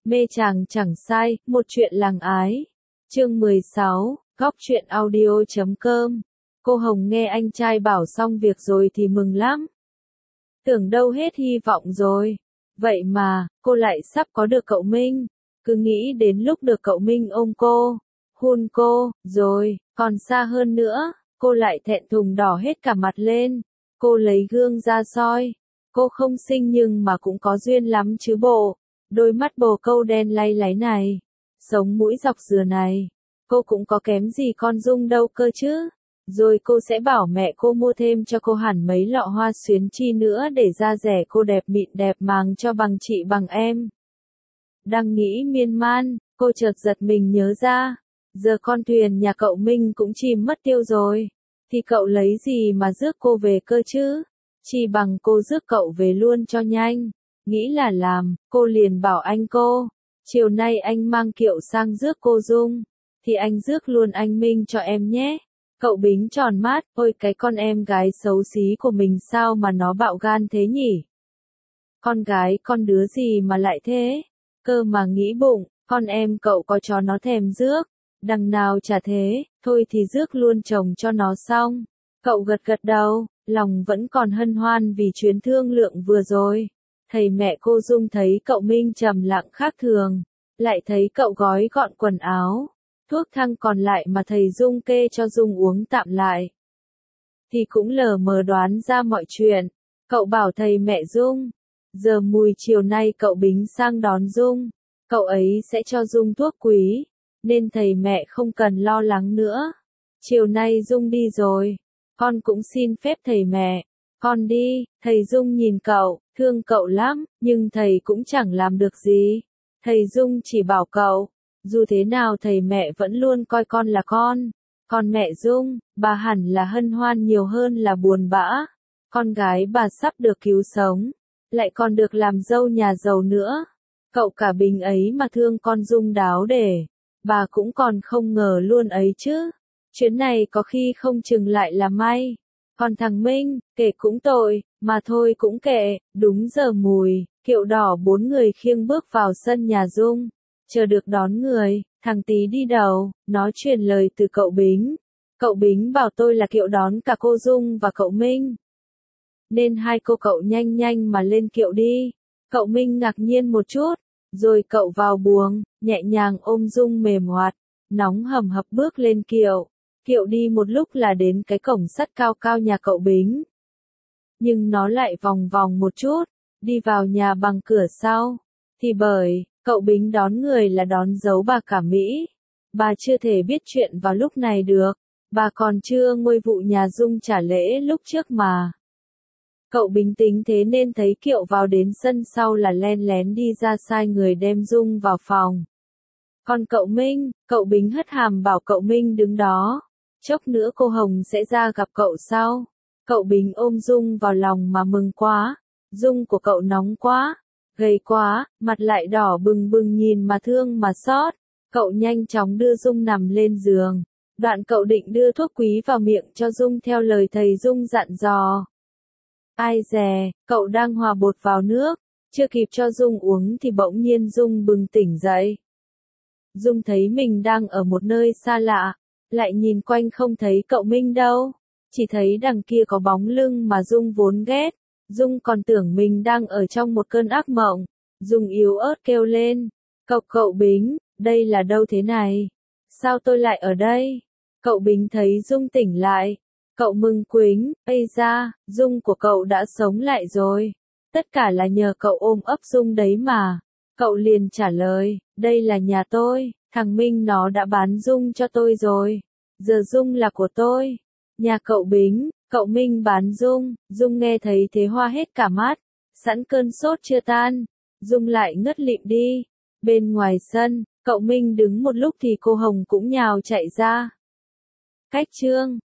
Mê chàng chẳng sai, một chuyện làng ái. Chương 16, góc truyện audio.com. Cô Hồng nghe anh trai bảo xong việc rồi thì mừng lắm. Tưởng đâu hết hy vọng rồi. Vậy mà, cô lại sắp có được cậu Minh. Cứ nghĩ đến lúc được cậu Minh ôm cô, hôn cô, rồi, còn xa hơn nữa, cô lại thẹn thùng đỏ hết cả mặt lên. Cô lấy gương ra soi. Cô không xinh nhưng mà cũng có duyên lắm chứ bộ. Đôi mắt bồ câu đen lay láy này, sống mũi dọc dừa này, cô cũng có kém gì con Dung đâu cơ chứ. Rồi cô sẽ bảo mẹ cô mua thêm cho cô hẳn mấy lọ hoa xuyến chi nữa để da rẻ cô đẹp mịn đẹp màng cho bằng chị bằng em. Đang nghĩ miên man, cô chợt giật mình nhớ ra, giờ con thuyền nhà cậu Minh cũng chìm mất tiêu rồi, thì cậu lấy gì mà rước cô về cơ chứ? Chỉ bằng cô rước cậu về luôn cho nhanh. Nghĩ là làm, cô liền bảo anh cô, chiều nay anh mang kiệu sang rước cô Dung, thì anh rước luôn anh Minh cho em nhé. Cậu Bính tròn mắt, ôi cái con em gái xấu xí của mình sao mà nó bạo gan thế nhỉ? Con gái con đứa gì mà lại thế? Cơ mà nghĩ bụng, con em cậu có cho nó thèm rước, đằng nào chả thế, thôi thì rước luôn chồng cho nó xong. Cậu gật gật đầu, lòng vẫn còn hân hoan vì chuyến thương lượng vừa rồi. Thầy mẹ cô Dung thấy cậu Minh trầm lặng khác thường, lại thấy cậu gói gọn quần áo, thuốc thang còn lại mà thầy Dung kê cho Dung uống tạm lại, thì cũng lờ mờ đoán ra mọi chuyện. Cậu bảo thầy mẹ Dung, giờ mùi chiều nay cậu Bính sang đón Dung, cậu ấy sẽ cho Dung thuốc quý, nên thầy mẹ không cần lo lắng nữa. Chiều nay Dung đi rồi, con cũng xin phép thầy mẹ, con đi. Thầy Dung nhìn cậu, thương cậu lắm, nhưng thầy cũng chẳng làm được gì. Thầy Dung chỉ bảo cậu, dù thế nào thầy mẹ vẫn luôn coi con là con. Còn mẹ Dung, bà hẳn là hân hoan nhiều hơn là buồn bã. Con gái bà sắp được cứu sống, lại còn được làm dâu nhà giàu nữa. Cậu cả Bình ấy mà thương con Dung đáo để, bà cũng còn không ngờ luôn ấy chứ. Chuyến này có khi không chừng lại là may. Còn thằng Minh, kể cũng tội, mà thôi cũng kệ. Đúng giờ mùi, kiệu đỏ 4 người khiêng bước vào sân nhà Dung. Chờ được đón người, thằng Tí đi đầu, nó truyền lời từ cậu Bính. Cậu Bính bảo tôi là kiệu đón cả cô Dung và cậu Minh, nên hai cô cậu nhanh nhanh mà lên kiệu đi. Cậu Minh ngạc nhiên một chút, rồi cậu vào buồng, nhẹ nhàng ôm Dung mềm hoạt, nóng hầm hập bước lên kiệu. Kiệu đi một lúc là đến cái cổng sắt cao cao nhà cậu Bính. Nhưng nó lại vòng vòng một chút, đi vào nhà bằng cửa sau. Thì bởi, cậu Bính đón người là đón giấu bà cả Mỹ. Bà chưa thể biết chuyện vào lúc này được, bà còn chưa nguôi vụ nhà Dung trả lễ lúc trước mà. Cậu Bính tính thế nên thấy kiệu vào đến sân sau là len lén đi ra sai người đem Dung vào phòng. Còn cậu Minh, cậu Bính hất hàm bảo cậu Minh đứng đó. Chốc nữa cô Hồng sẽ ra gặp cậu sau. Cậu Bính ôm Dung vào lòng mà mừng quá. Dung của cậu nóng quá, gầy quá, mặt lại đỏ bừng bừng nhìn mà thương mà xót. Cậu nhanh chóng đưa Dung nằm lên giường. Đoạn cậu định đưa thuốc quý vào miệng cho Dung theo lời thầy Dung dặn dò. Ai dè, cậu đang hòa bột vào nước, chưa kịp cho Dung uống thì bỗng nhiên Dung bừng tỉnh dậy. Dung thấy mình đang ở một nơi xa lạ, lại nhìn quanh không thấy cậu Minh đâu, chỉ thấy đằng kia có bóng lưng mà Dung vốn ghét. Dung còn tưởng mình đang ở trong một cơn ác mộng. Dung yếu ớt kêu lên, cậu Bính, đây là đâu thế này? Sao tôi lại ở đây? Cậu Bính thấy Dung tỉnh lại. Cậu mừng quính, ây da, Dung của cậu đã sống lại rồi. Tất cả là nhờ cậu ôm ấp Dung đấy mà. Cậu liền trả lời, đây là nhà tôi, thằng Minh nó đã bán Dung cho tôi rồi. Giờ Dung là của tôi. Nhà cậu Bính, cậu Minh bán Dung. Dung nghe thấy thế hoa hết cả mắt. Sẵn cơn sốt chưa tan, Dung lại ngất lịm đi. Bên ngoài sân, cậu Minh đứng một lúc thì cô Hồng cũng nhào chạy ra. Cách chương